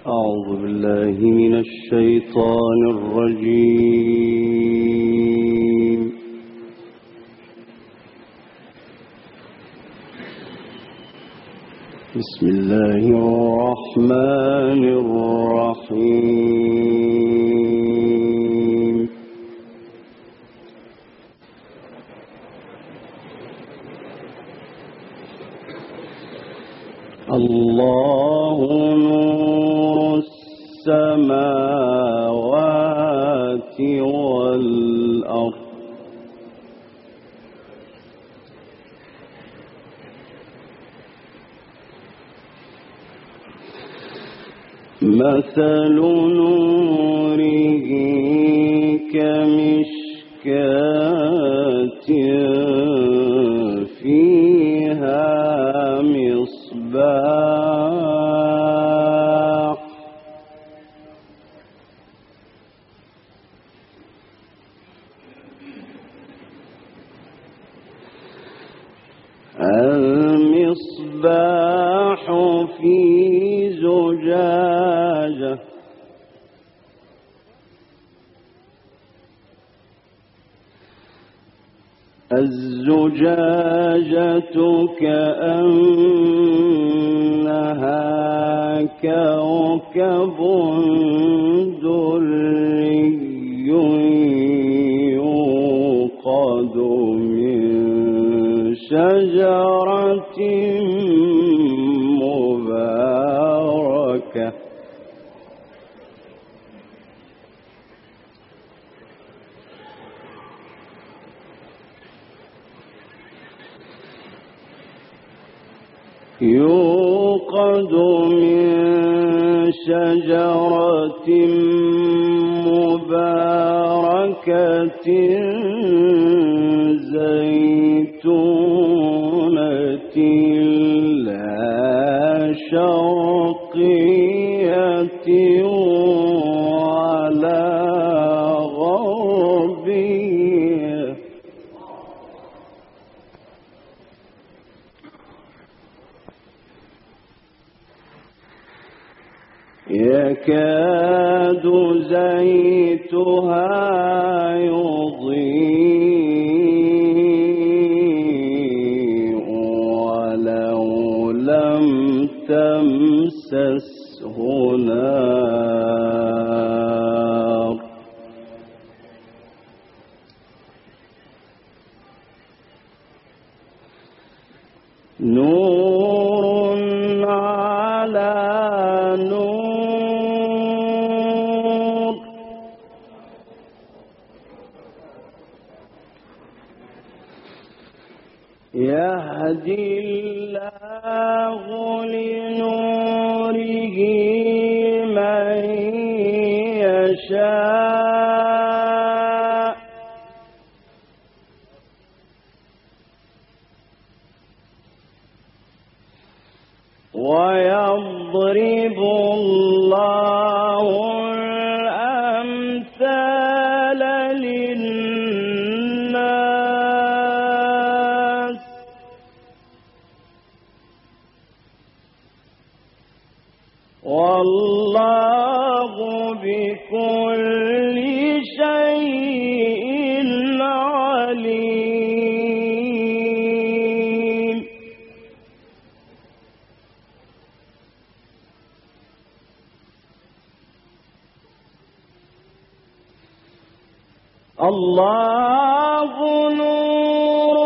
أعوذ بالله من الشيطان الرجيم. بسم الله الرحمن الرحيم. الله نور السماوات والأرض مثل نوره كمشكاة فيها مصباح المصباح في زجاجة الزجاجة كأنها كوكب دري يوقد من شجرة مباركة يوقد من شجرة مباركة زيتونة لا شرقية ولا غربية يكاد زيتها يضيء ولو لم تمسسه نار نور على نور يهدي الله لنوره من يشاء ويضرب الله الأمثال للناس والله بكل شيء عليم. الله نور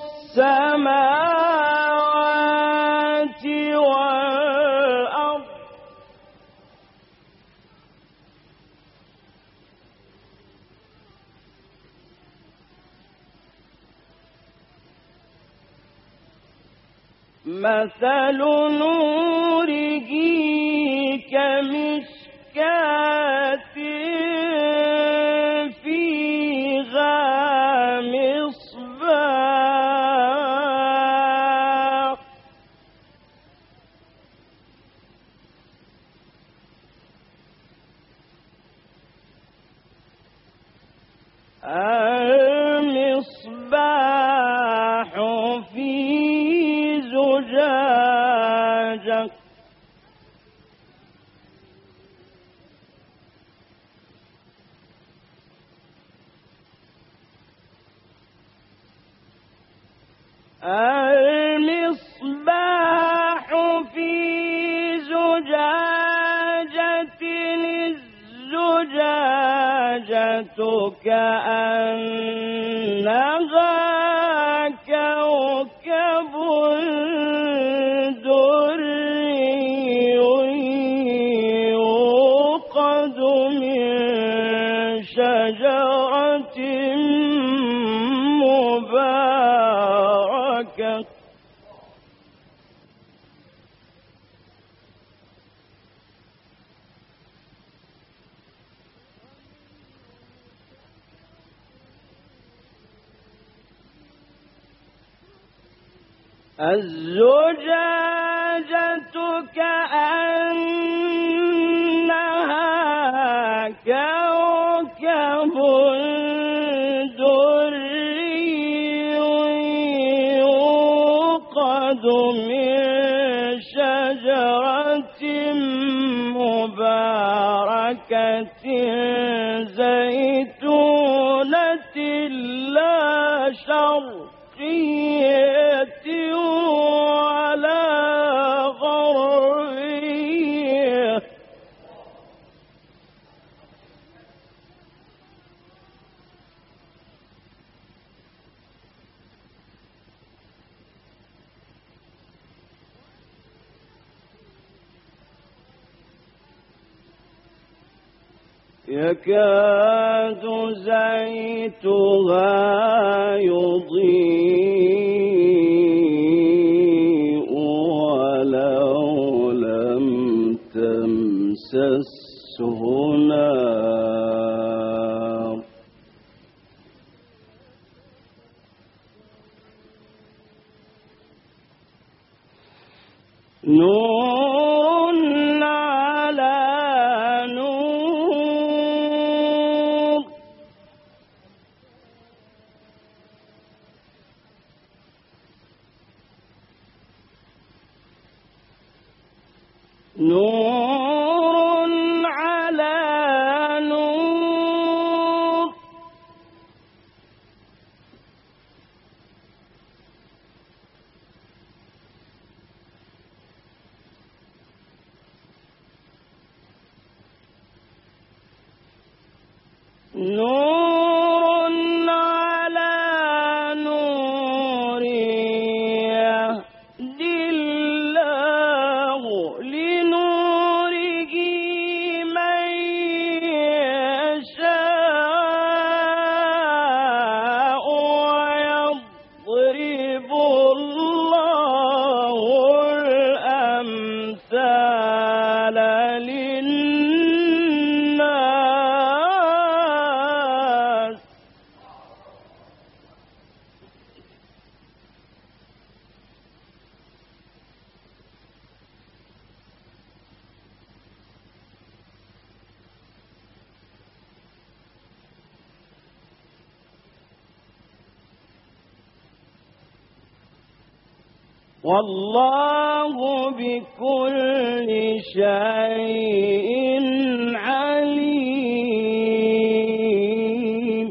السماوات والأرض مثل نوره كمشكاة فيها مصباح المصباح في زجاجة المصباح في زجاجة، الزجاجة كأنها كوكب دري يوقد من شجرة مباركة الزجاجة كأنها كوكب دري يوقد من شجرة مباركة زيتونة لا شرقية ولا غربية يكاد زيتها يضيء ولو لم تمسسه نار نور على نور نور على نور نور على نور يهدي الله لنوره من يشاء ويضرب الله الأمثال للناس والله بكل شيء عليم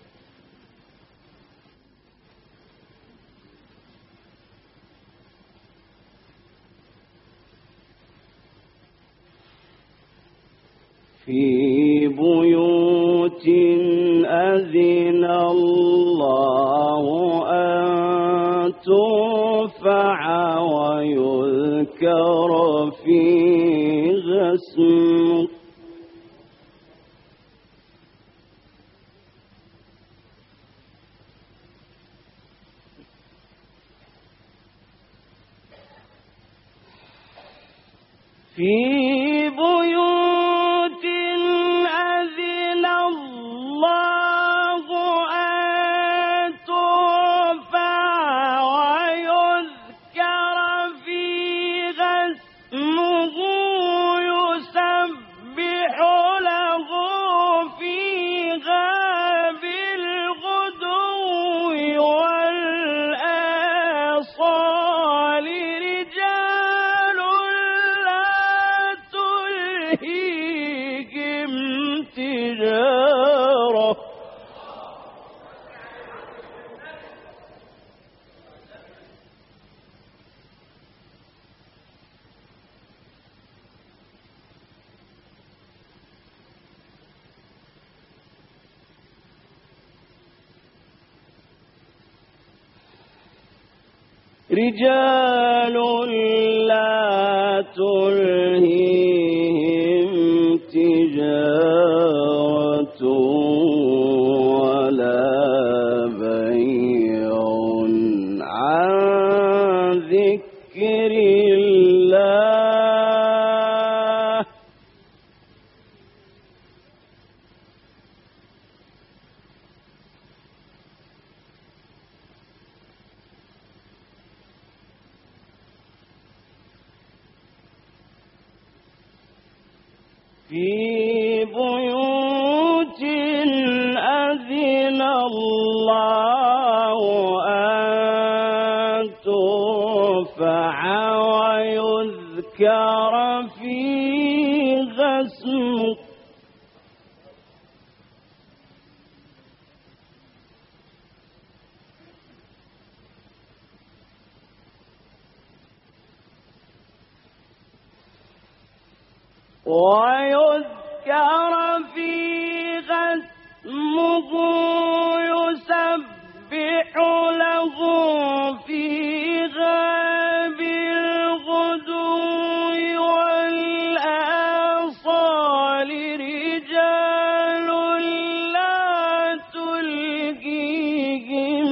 في بيوت أذن الله أن ترفع ويذكر فيها اسمه في بيوت أذن الله أن ترفع ويذكر فيها اسمه يسبح له فيها بالغدو والآصال رجال تلهيهم تجارة رجال لا تلهيهم تجارة ولا بيع عن ذكر الله في بيوت أذن الله أن ترفع ويذكر فيها اسمه يسبح له فيها بالغدو والآصال رجال لا تلهيهم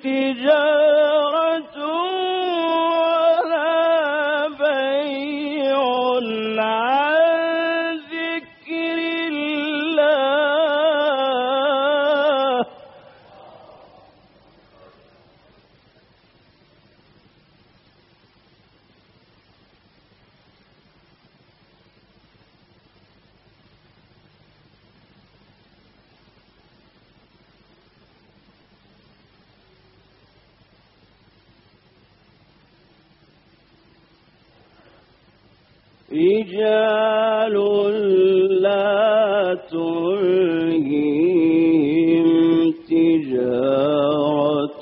تجارة ولا بيع عن ذكر الله رجال لا تلهيهم تجارة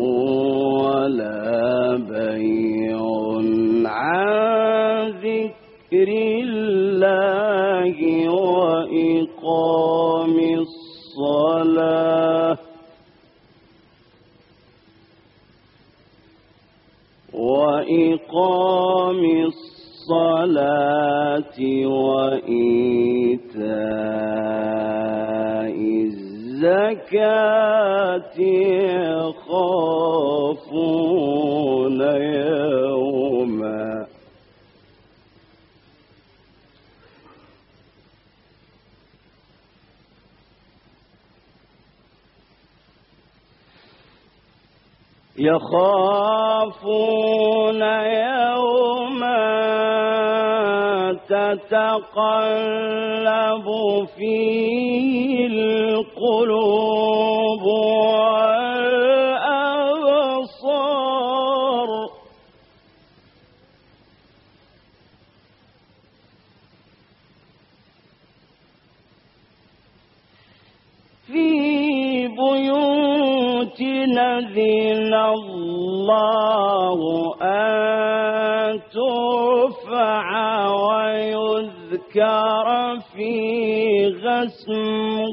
ولا بيع عن ذكر الله وإقام الصلاة وإيتاء الزكاة يخافون يوما تتقلب فيه القلوب والأبصار في بيوت أذن الله أن ترفع ويذكر فيها اسمه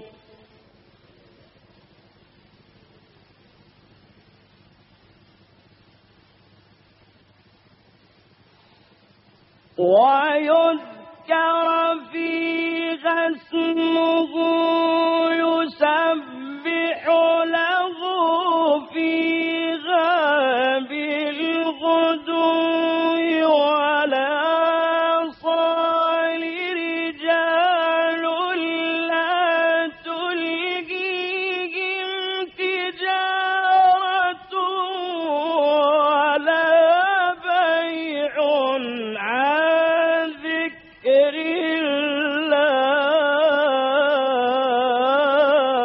يسبح له فيها بالغدو والآصال رجال لا تلهيهم تجارة ولا بيع عن ذكر الله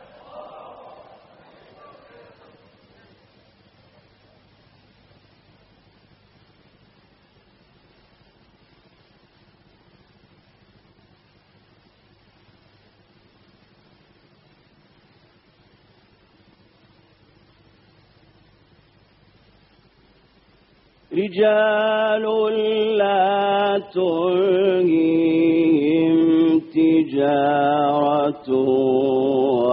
رجال لا تلهيهم تجارة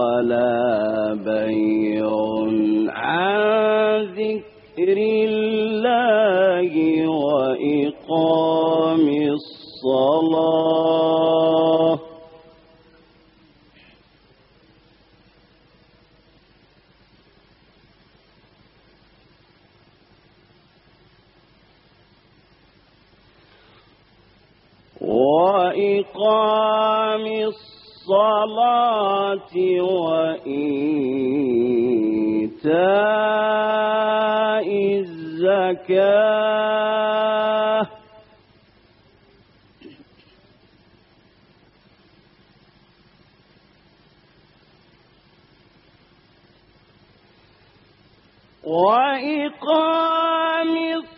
ولا بيع عن ذكر الله الصلاة. وإقام الصلاة وإيتاء الزكاة. وإقام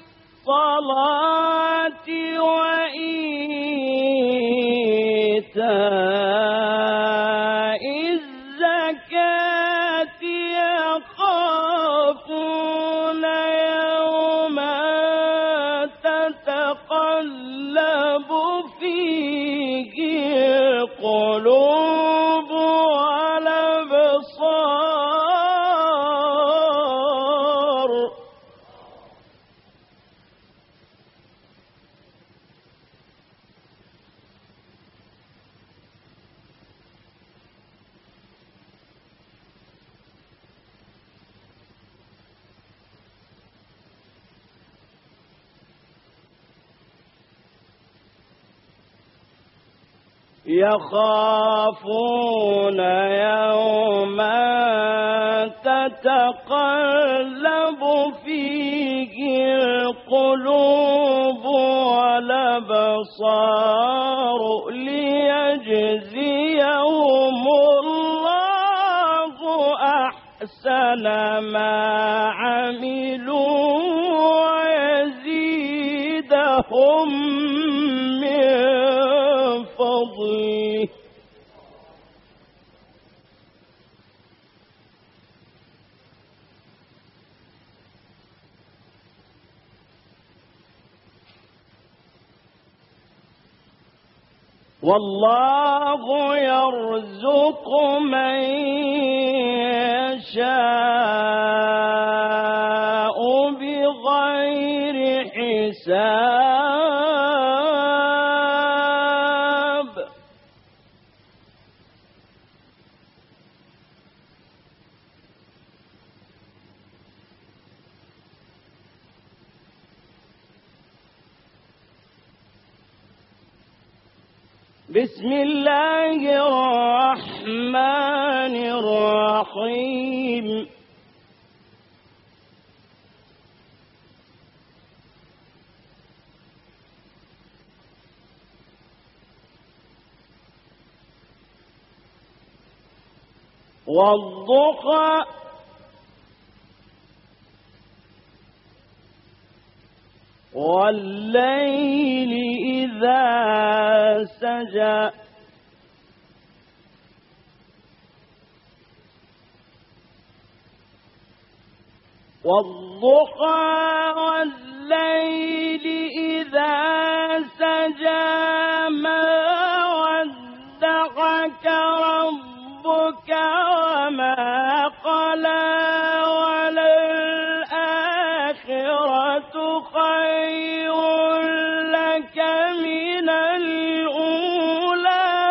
الصلاة وإيتاء الزكاة يخافون يوما تتقلب فيه القلوب والأبصار. يخافون يوما تتقلب فيه القلوب والأبصار ليجزيهم الله أحسن ما عملوا ويزيدهم من فضله. والله يرزق من يشاء بغير حساب. بسم الله الرحمن الرحيم. والضحى والليل إذا سجى. والضحى والليل إذا سجى ما ودعك ربك وما قلى وللآخرة خير لك من الأولى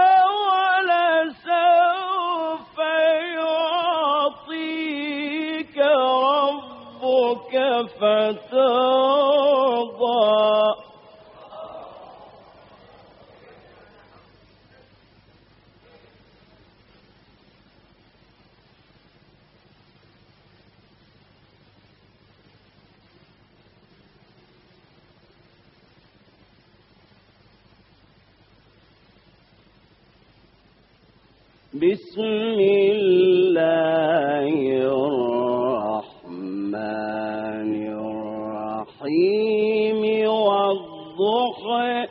ولسوف يعطيك ربك فترضى. بسم الله الرحمن الرحيم. والضحى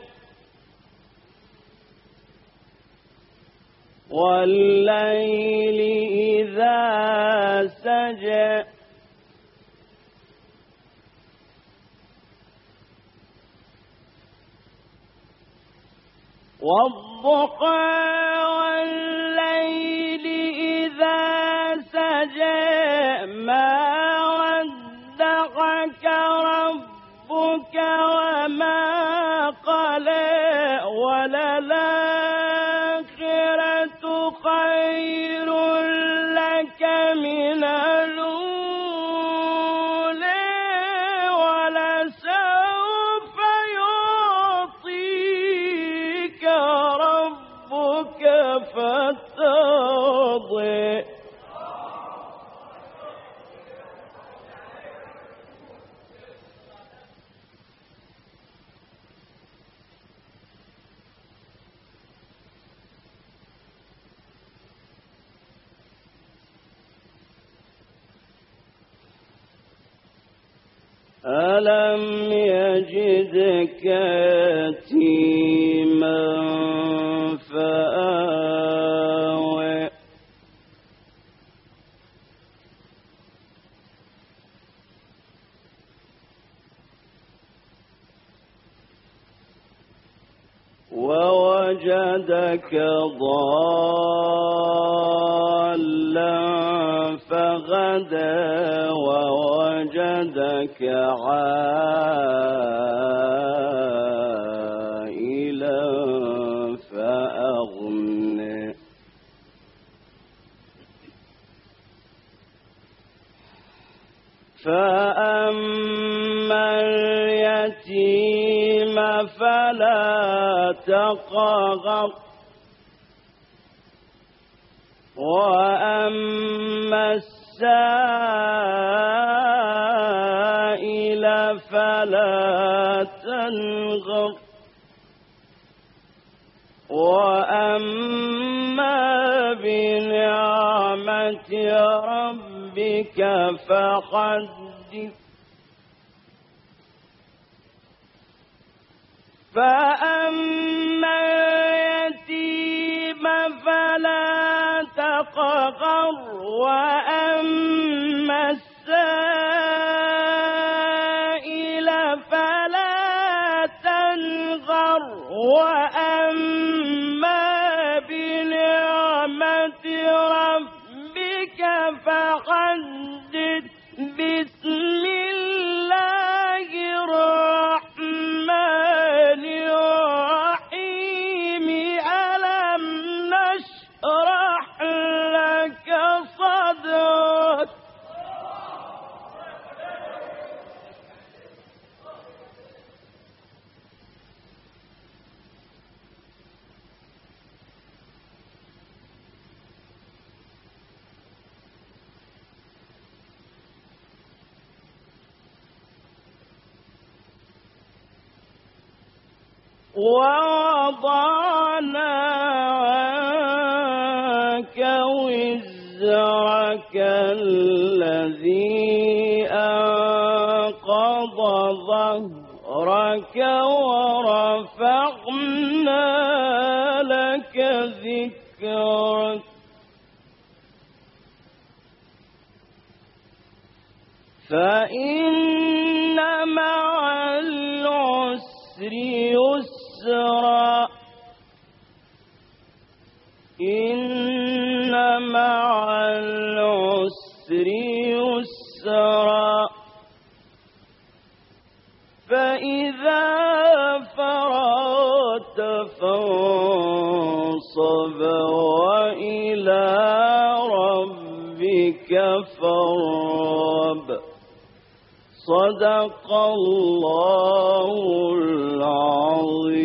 والليل إذا سجى. والضحى والليل إذا سجى ما ودعك ربك وما قلى وللآخرة خير لك من الأولى ولسوف يعطيك ربك فترضى ألم يجدك يتيما فآوى ووجدك ضالا فغدى ووجدك عائلا فأغنى فأما اليتيم فلا تقهر وأما السائل فلا تنغر وأما بنعمة ربك فحدث فأما اليتيم فلا تقهر وأما السائل فلا تنغر وأما بنعمة ربك فحدث بسم الله الرحمن الرحيم ألم نشرح لك صدرك ووضعنا عنك وزرك الذي أنقض ظهرك ورفعنا لك ذكرك فإن مع العسر يسرا إن مع العسر يسرا فإذا فرغت فانصب وإلى ربك فارغب صدق الله العظيم.